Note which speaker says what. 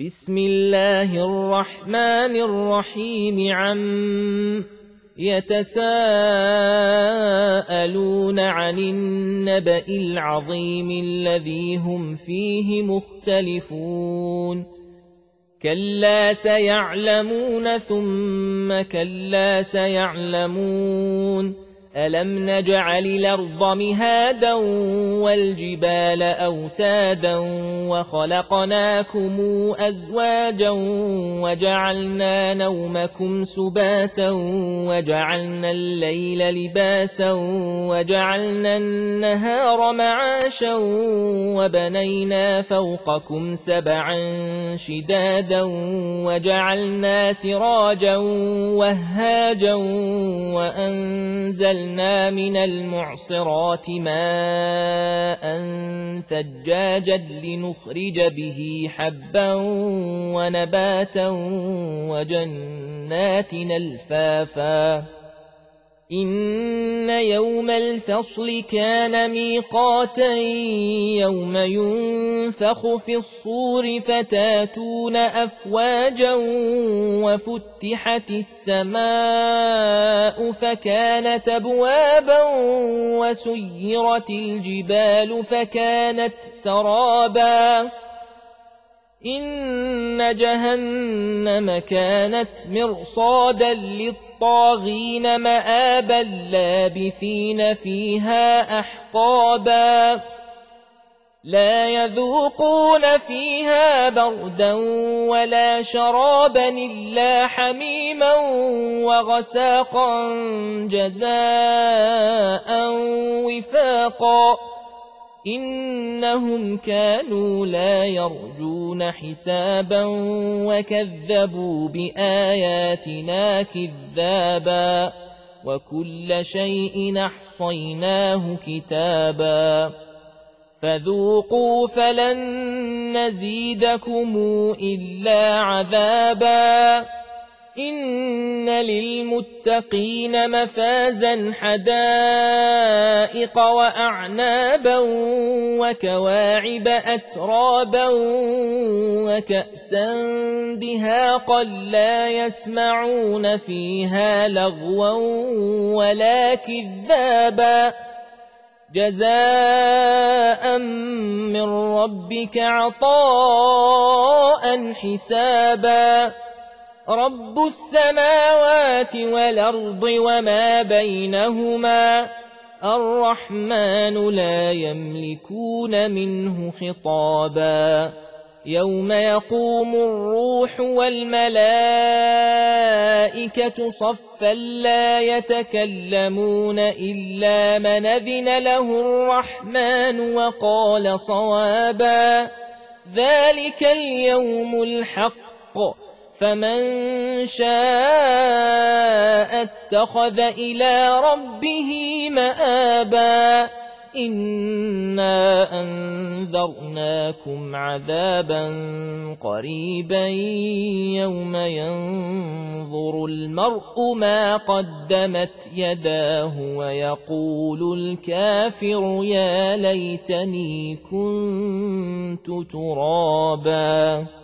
Speaker 1: بسم الله الرحمن الرحيم عم يتساءلون عن النبأ العظيم الذي هم فيه مختلفون كلا سيعلمون ثم كلا سيعلمون ألم نجعل الأرض مهادا والجبال أوتادا وخلقناكم أزواجا وجعلنا نومكم سباتا وجعلنا الليل لباسا وجعلنا النهار معاشا وبنينا فوقكم سبعا شدادا وجعلنا سراجا وهاجا وأنزلنا من المعصرات ماء ثجاجا لنخرج به حبا ونباتا وجنات ألفافا إن يوم الفصل كان ميقاتا يوم ينفخ في الصور فتاتون أفواجا وفتحت السماء فكانت أبوابا وسيرت الجبال فكانت سرابا إن جهنم كانت مرصادا للطاغين مآبا لابثين فيها أحقابا لا يذوقون فيها بردا ولا شرابا إلا حميما وغساقا جزاء وفاقا إنهم كانوا لا يرجون حسابا وكذبوا بآياتنا كذابا وكل شيء أحصيناه كتابا فذوقوا فلن نزيدكم إلا عذابا إن للمتقين مفازا حدائق وأعنابا وكواعب أترابا وكأسا دهاقا لا يسمعون فيها لغوا ولا كذابا جزاء من ربك عطاء حسابا رب السماوات والأرض وما بينهما الرحمن لا يملكون منه خطابا يوم يقوم الروح والملائكة صفا لا يتكلمون إلا من أذن له الرحمن وقال صوابا ذلك اليوم الحق فمن شاء اتخذ إلى ربه مآبا إنا أنذرناكم عذابا قريبا يوم ينظر المرء ما قدمت يداه ويقول الكافر يا ليتني كنت ترابا